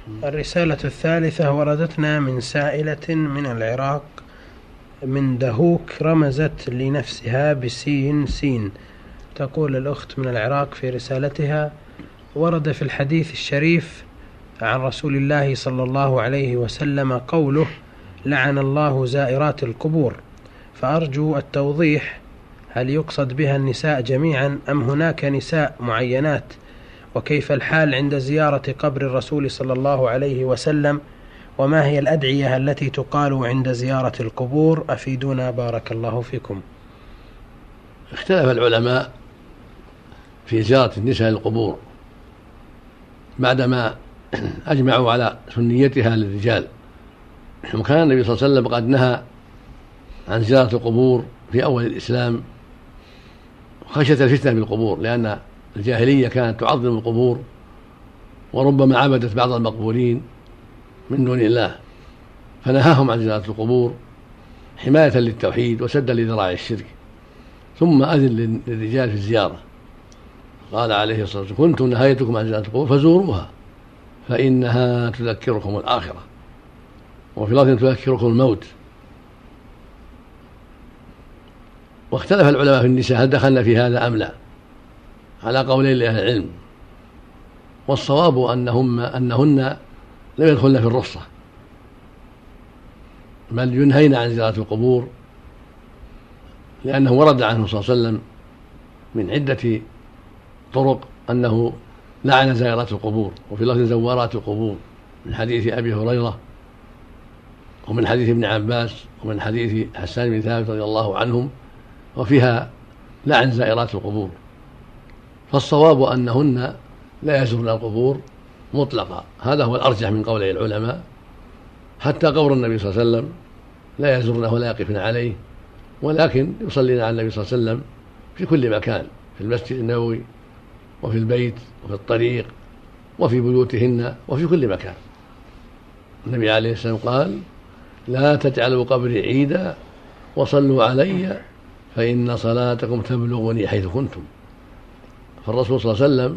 الرسالة الثالثة وردتنا من سائلة من العراق من دهوك رمزت لنفسها بسين سين. تقول الأخت من العراق في رسالتها: ورد في الحديث الشريف عن رسول الله صلى الله عليه وسلم قوله: لعن الله زائرات القبور، فأرجو التوضيح، هل يقصد بها النساء جميعا أم هناك نساء معينات؟ وكيف الحال عند زيارة قبر الرسول صلى الله عليه وسلم؟ وما هي الأدعية التي تقال عند زيارة القبور؟ أفيدونا بارك الله فيكم. اختلف العلماء في زيارة النساء للقبور بعدما أجمعوا على سنيتها للرجال، وكان النبي صلى الله عليه وسلم قد نهى عن زيارة القبور في أول الإسلام خشية الفتنة بالقبور، لأن الجاهلية كانت تعظم القبور وربما عبدت بعض المقبورين من دون الله، فنهاهم عن زيارة القبور حماية للتوحيد وسدا لذراع الشرك. ثم أذن للرجال في الزيارة، قال عليه الصلاة والسلام: كنت نهيتكم عن زيارة القبور فزوروها فإنها تذكركم الآخرة، وفي لفظ تذكركم الموت. واختلف العلماء في النساء هل دخلن في هذا أم لا، على قولين لأهل العلم، والصواب أنهن لم يدخلن في الرخصة، بل ينهين عن زيارة القبور، لأنه ورد عنه صلى الله عليه وسلم من عدة طرق أنه لعن زائرات القبور، وفي لفظ زوارات القبور، من حديث أبي هريرة ومن حديث ابن عباس ومن حديث حسان بن ثابت رضي الله عنهم، وفيها لعن زائرات القبور. فالصواب أنهن لا يزورن القبور مطلقا، هذا هو الأرجح من قولي العلماء، حتى قبر النبي صلى الله عليه وسلم لا يزورنه ولا يقفن عليه، ولكن يصلين على النبي صلى الله عليه وسلم في كل مكان، في المسجد النبوي وفي البيت وفي الطريق وفي بيوتهن وفي كل مكان. النبي عليه السلام قال: لا تجعلوا قبري عيدا وصلوا علي فإن صلاتكم تبلغني حيث كنتم. فالرسول صلى الله عليه وسلم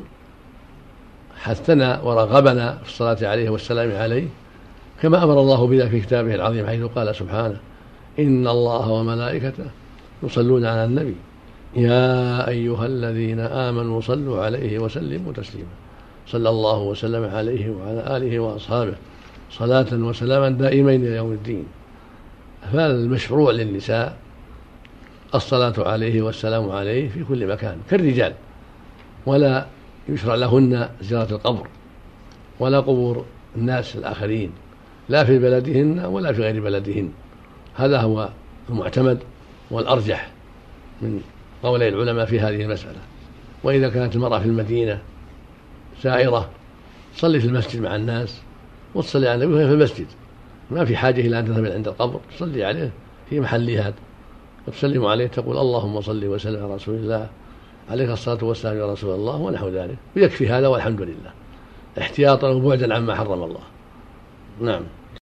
حثنا ورغبنا في الصلاة عليه والسلام عليه، كما أمر الله بذلك في كتابه العظيم، حيث قال سبحانه: إن الله وملائكته يصلون على النبي يا أيها الذين آمنوا صلوا عليه وسلموا تسليما. صلى الله وسلم عليه وعلى آله وأصحابه صلاة وسلاما دائمين إلى يوم الدين. فالمشروع للنساء الصلاة عليه والسلام عليه في كل مكان كالرجال، ولا يشرع لهن زيارة القبر ولا قبور الناس الآخرين، لا في بلدهن ولا في غير بلدهن. هذا هو المعتمد والأرجح من قولي العلماء في هذه المسألة. وإذا كانت المرأة في المدينة سائرة تصلي في المسجد مع الناس وتصلي على النبي وهي في المسجد، ما في حاجة إلى أن تذهب عند القبر، تصلي عليه في محلها وتسلم عليه، تقول: اللهم صل وسلم على رسول الله، عليك الصلاة والسلام يا رسول الله، ونحو ذلك، ويكفي هذا والحمد لله، احتياطا وبعدا عما حرم الله. نعم.